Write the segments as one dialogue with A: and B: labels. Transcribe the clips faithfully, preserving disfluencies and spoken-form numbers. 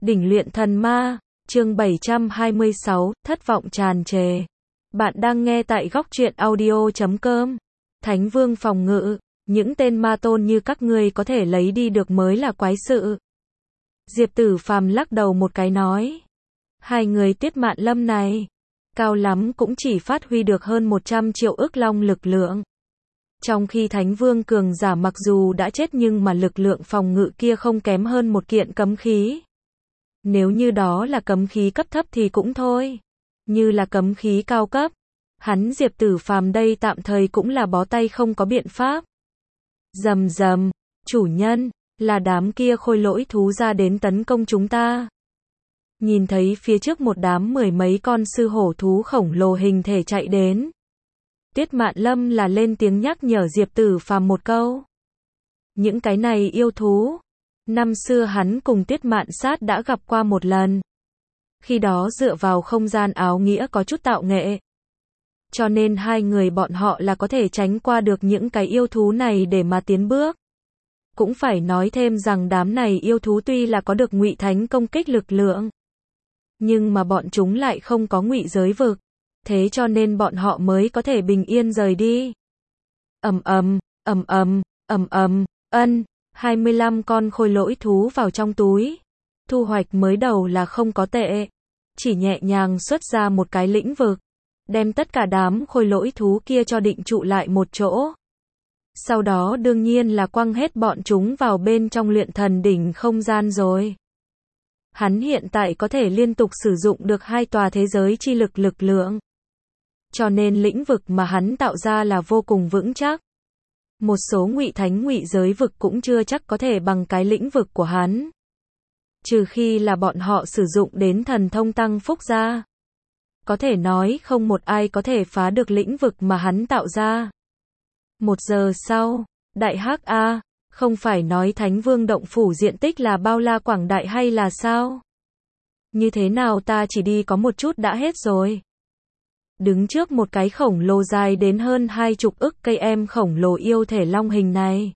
A: Đỉnh luyện thần ma, chương bảy trăm hai mươi sáu, thất vọng tràn trề. Bạn đang nghe tại góc truyện audio chấm com. Thánh vương phòng ngự, những tên ma tôn như các ngươi có thể lấy đi được mới là quái sự. Diệp Tử Phàm lắc đầu một cái nói. Hai người Tiết Mạn Lâm này, cao lắm cũng chỉ phát huy được hơn một trăm triệu ức long lực lượng. Trong khi Thánh Vương cường giả mặc dù đã chết nhưng mà lực lượng phòng ngự kia không kém hơn một kiện cấm khí. Nếu như đó là cấm khí cấp thấp thì cũng thôi. Như là cấm khí cao cấp, hắn Diệp Tử Phàm đây tạm thời cũng là bó tay không có biện pháp. Rầm rầm, chủ nhân, là đám kia khôi lỗi thú ra đến tấn công chúng ta. Nhìn thấy phía trước một đám mười mấy con sư hổ thú khổng lồ hình thể chạy đến. Tiết Mạn Lâm là lên tiếng nhắc nhở Diệp Tử Phàm một câu. Những cái này yêu thú, năm xưa hắn cùng Tiết Mạn Sát đã gặp qua một lần. Khi đó dựa vào không gian áo nghĩa có chút tạo nghệ. Cho nên hai người bọn họ là có thể tránh qua được những cái yêu thú này để mà tiến bước. Cũng phải nói thêm rằng đám này yêu thú tuy là có được ngụy thánh công kích lực lượng, nhưng mà bọn chúng lại không có ngụy giới vực. Thế cho nên bọn họ mới có thể bình yên rời đi. Ầm ầm, ầm ầm, ầm ầm, ân, hai mươi lăm con khôi lỗi thú vào trong túi. Thu hoạch mới đầu là không có tệ. Chỉ nhẹ nhàng xuất ra một cái lĩnh vực, đem tất cả đám khôi lỗi thú kia cho định trụ lại một chỗ. Sau đó đương nhiên là quăng hết bọn chúng vào bên trong luyện thần đỉnh không gian rồi. Hắn hiện tại có thể liên tục sử dụng được hai tòa thế giới chi lực lực lượng. Cho nên lĩnh vực mà hắn tạo ra là vô cùng vững chắc. Một số ngụy thánh ngụy giới vực cũng chưa chắc có thể bằng cái lĩnh vực của hắn. Trừ khi là bọn họ sử dụng đến thần thông tăng phúc ra. Có thể nói không một ai có thể phá được lĩnh vực mà hắn tạo ra. Một giờ sau, Đại Hắc A, không phải nói Thánh Vương động phủ diện tích là bao la quảng đại hay là sao? Như thế nào ta chỉ đi có một chút đã hết rồi. Đứng trước một cái khổng lồ dài đến hơn hai chục ức cây em khổng lồ yêu thể long hình này.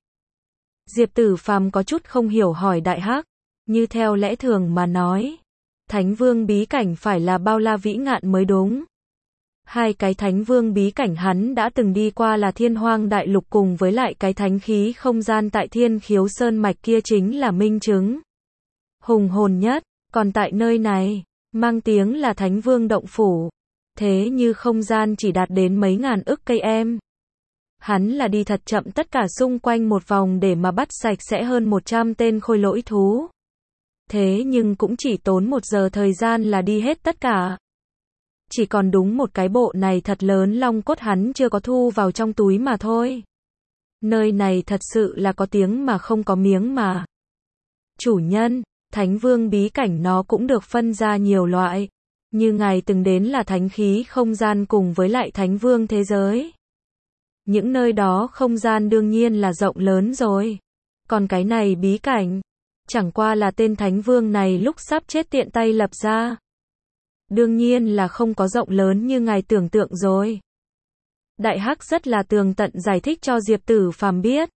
A: Diệp Tử Phàm có chút không hiểu hỏi Đại Hắc, như theo lẽ thường mà nói, Thánh Vương bí cảnh phải là bao la vĩ ngạn mới đúng. Hai cái Thánh Vương bí cảnh hắn đã từng đi qua là Thiên Hoang Đại Lục cùng với lại cái thánh khí không gian tại Thiên Khiếu Sơn mạch kia chính là minh chứng. Hùng hồn nhất, còn tại nơi này, mang tiếng là Thánh Vương động phủ. Thế như không gian chỉ đạt đến mấy ngàn ức cây em. Hắn là đi thật chậm tất cả xung quanh một vòng để mà bắt sạch sẽ hơn một trăm tên khôi lỗi thú. Thế nhưng cũng chỉ tốn một giờ thời gian là đi hết tất cả. Chỉ còn đúng một cái bộ này thật lớn long cốt hắn chưa có thu vào trong túi mà thôi. Nơi này thật sự là có tiếng mà không có miếng mà. Chủ nhân, Thánh Vương bí cảnh nó cũng được phân ra nhiều loại. Như ngài từng đến là thánh khí không gian cùng với lại Thánh Vương thế giới. Những nơi đó không gian đương nhiên là rộng lớn rồi. Còn cái này bí cảnh, chẳng qua là tên Thánh Vương này lúc sắp chết tiện tay lập ra. Đương nhiên là không có rộng lớn như ngài tưởng tượng rồi. Đại Hắc rất là tường tận giải thích cho Diệp Tử Phàm biết.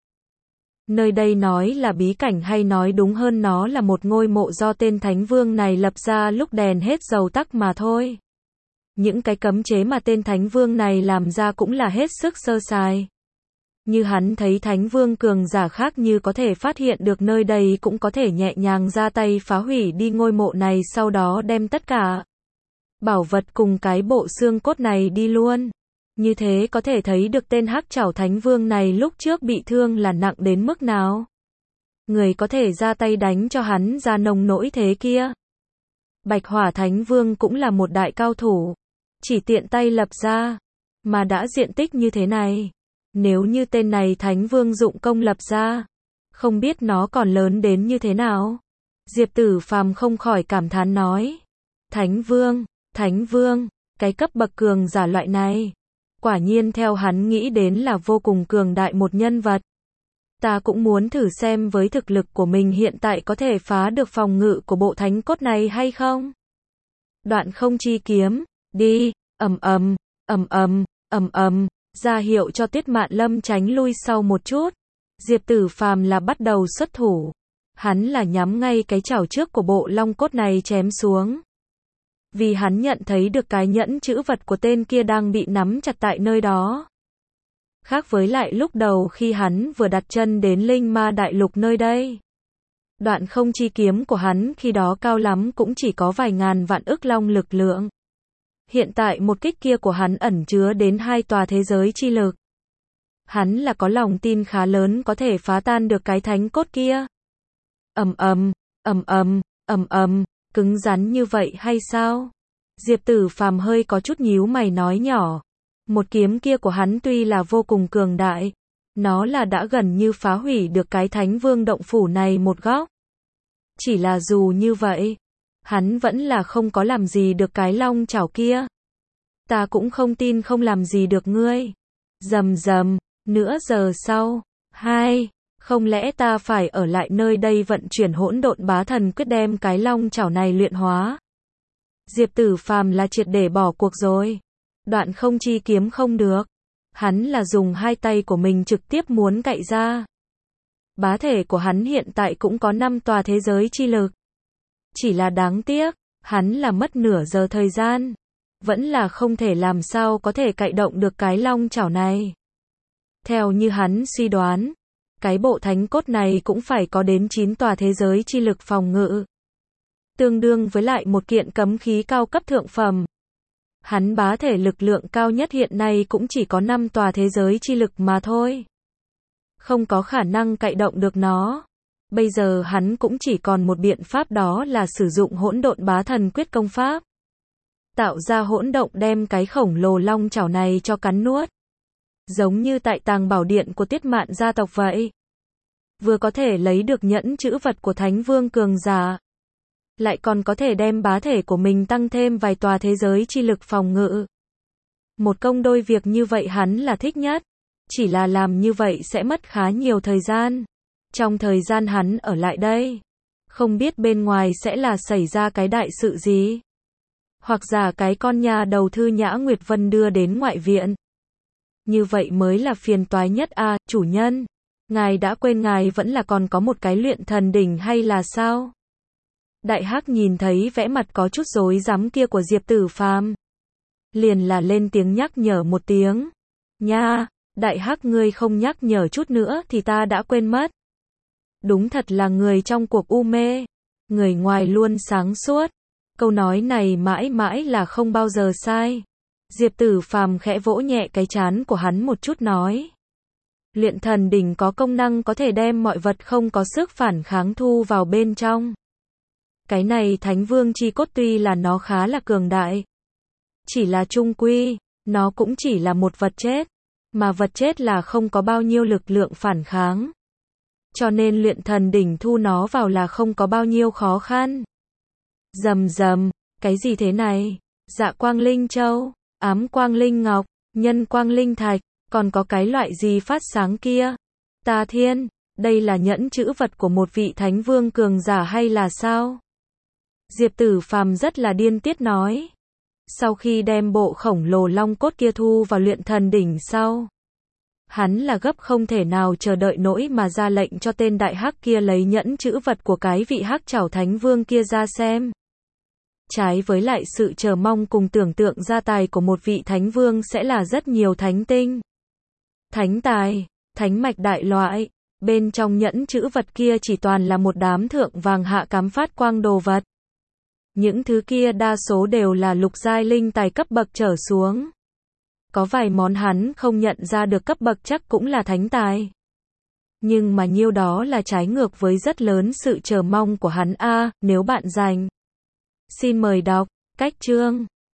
A: Nơi đây nói là bí cảnh hay nói đúng hơn nó là một ngôi mộ do tên Thánh Vương này lập ra lúc đèn hết dầu tắt mà thôi. Những cái cấm chế mà tên Thánh Vương này làm ra cũng là hết sức sơ sài. Như hắn thấy Thánh Vương cường giả khác như có thể phát hiện được nơi đây cũng có thể nhẹ nhàng ra tay phá hủy đi ngôi mộ này sau đó đem tất cả bảo vật cùng cái bộ xương cốt này đi luôn. Như thế có thể thấy được tên Hắc Trảo Thánh Vương này lúc trước bị thương là nặng đến mức nào. Người có thể ra tay đánh cho hắn ra nồng nỗi thế kia. Bạch Hỏa Thánh Vương cũng là một đại cao thủ. Chỉ tiện tay lập ra, mà đã diện tích như thế này. Nếu như tên này Thánh Vương dụng công lập ra, không biết nó còn lớn đến như thế nào. Diệp Tử Phàm không khỏi cảm thán nói. Thánh Vương, Thánh Vương, cái cấp bậc cường giả loại này. Quả nhiên theo hắn nghĩ đến là vô cùng cường đại một nhân vật. Ta cũng muốn thử xem với thực lực của mình hiện tại có thể phá được phòng ngự của bộ thánh cốt này hay không. Đoạn không chi kiếm, đi, ầm ầm, ầm ầm, ầm ầm, ra hiệu cho Tiết Mạn Lâm tránh lui sau một chút. Diệp Tử Phàm là bắt đầu xuất thủ. Hắn là nhắm ngay cái chảo trước của bộ long cốt này chém xuống. Vì hắn nhận thấy được cái nhẫn chữ vật của tên kia đang bị nắm chặt tại nơi đó. Khác với lại lúc đầu khi hắn vừa đặt chân đến linh ma đại lục nơi đây. Đoạn không chi kiếm của hắn khi đó cao lắm cũng chỉ có vài ngàn vạn ức long lực lượng. Hiện tại một kích kia của hắn ẩn chứa đến hai tòa thế giới chi lực. Hắn là có lòng tin khá lớn có thể phá tan được cái thánh cốt kia. Ầm ầm, ầm ầm, ầm ầm, cứng rắn như vậy hay sao? Diệp Tử Phàm hơi có chút nhíu mày nói nhỏ. Một kiếm kia của hắn tuy là vô cùng cường đại, nó là đã gần như phá hủy được cái Thánh Vương động phủ này một góc. Chỉ là dù như vậy, hắn vẫn là không có làm gì được cái long chảo kia. Ta cũng không tin không làm gì được ngươi. Rầm rầm, nửa giờ sau, hai, không lẽ ta phải ở lại nơi đây vận chuyển hỗn độn bá thần quyết đem cái long chảo này luyện hóa? Diệp Tử Phàm là triệt để bỏ cuộc rồi. Đoạn không chi kiếm không được. Hắn là dùng hai tay của mình trực tiếp muốn cạy ra. Bá thể của hắn hiện tại cũng có năm tòa thế giới chi lực. Chỉ là đáng tiếc, hắn là mất nửa giờ thời gian. Vẫn là không thể làm sao có thể cạy động được cái long chảo này. Theo như hắn suy đoán, cái bộ thánh cốt này cũng phải có đến chín tòa thế giới chi lực phòng ngự. Tương đương với lại một kiện cấm khí cao cấp thượng phẩm. Hắn bá thể lực lượng cao nhất hiện nay cũng chỉ có năm tòa thế giới chi lực mà thôi. Không có khả năng cạy động được nó. Bây giờ hắn cũng chỉ còn một biện pháp, đó là sử dụng hỗn độn bá thần quyết công pháp. Tạo ra hỗn động đem cái khổng lồ long chảo này cho cắn nuốt. Giống như tại tàng bảo điện của Tiết Mạn gia tộc vậy. Vừa có thể lấy được nhẫn chữ vật của Thánh Vương cường giả. Lại còn có thể đem bá thể của mình tăng thêm vài tòa thế giới chi lực phòng ngự. Một công đôi việc như vậy hắn là thích nhất. Chỉ là làm như vậy sẽ mất khá nhiều thời gian. Trong thời gian hắn ở lại đây, không biết bên ngoài sẽ là xảy ra cái đại sự gì. Hoặc giả cái con nhà đầu thư Nhã Nguyệt Vân đưa đến ngoại viện. Như vậy mới là phiền toái nhất à, chủ nhân. Ngài đã quên ngài vẫn là còn có một cái luyện thần đỉnh hay là sao? Đại Hắc nhìn thấy vẻ mặt có chút rối rắm kia của Diệp Tử Phàm, liền là lên tiếng nhắc nhở một tiếng. Nha, Đại Hắc ngươi không nhắc nhở chút nữa thì ta đã quên mất. Đúng thật là người trong cuộc u mê, người ngoài luôn sáng suốt. Câu nói này mãi mãi là không bao giờ sai. Diệp Tử Phàm khẽ vỗ nhẹ cái trán của hắn một chút nói. Luyện thần đỉnh có công năng có thể đem mọi vật không có sức phản kháng thu vào bên trong. Cái này Thánh Vương chi cốt tuy là nó khá là cường đại. Chỉ là chung quy, nó cũng chỉ là một vật chết. Mà vật chết là không có bao nhiêu lực lượng phản kháng. Cho nên luyện thần đỉnh thu nó vào là không có bao nhiêu khó khăn. Rầm rầm, cái gì thế này? Dạ quang linh châu, ám quang linh ngọc, nhân quang linh thạch, còn có cái loại gì phát sáng kia? Ta thiên, đây là nhẫn chữ vật của một vị Thánh Vương cường giả hay là sao? Diệp Tử Phàm rất là điên tiết nói. Sau khi đem bộ khổng lồ long cốt kia thu vào luyện thần đỉnh sau, hắn là gấp không thể nào chờ đợi nỗi mà ra lệnh cho tên Đại Hắc kia lấy nhẫn chữ vật của cái vị Hắc Trảo Thánh Vương kia ra xem. Trái với lại sự chờ mong cùng tưởng tượng gia tài của một vị Thánh Vương sẽ là rất nhiều thánh tinh, thánh tài, thánh mạch đại loại. Bên trong nhẫn chữ vật kia chỉ toàn là một đám thượng vàng hạ cám phát quang đồ vật. Những thứ kia đa số đều là lục giai linh tài cấp bậc trở xuống. Có vài món hắn không nhận ra được cấp bậc chắc cũng là thánh tài. Nhưng mà nhiêu đó là trái ngược với rất lớn sự chờ mong của hắn a, à, nếu bạn rành. Xin mời đọc, cách chương.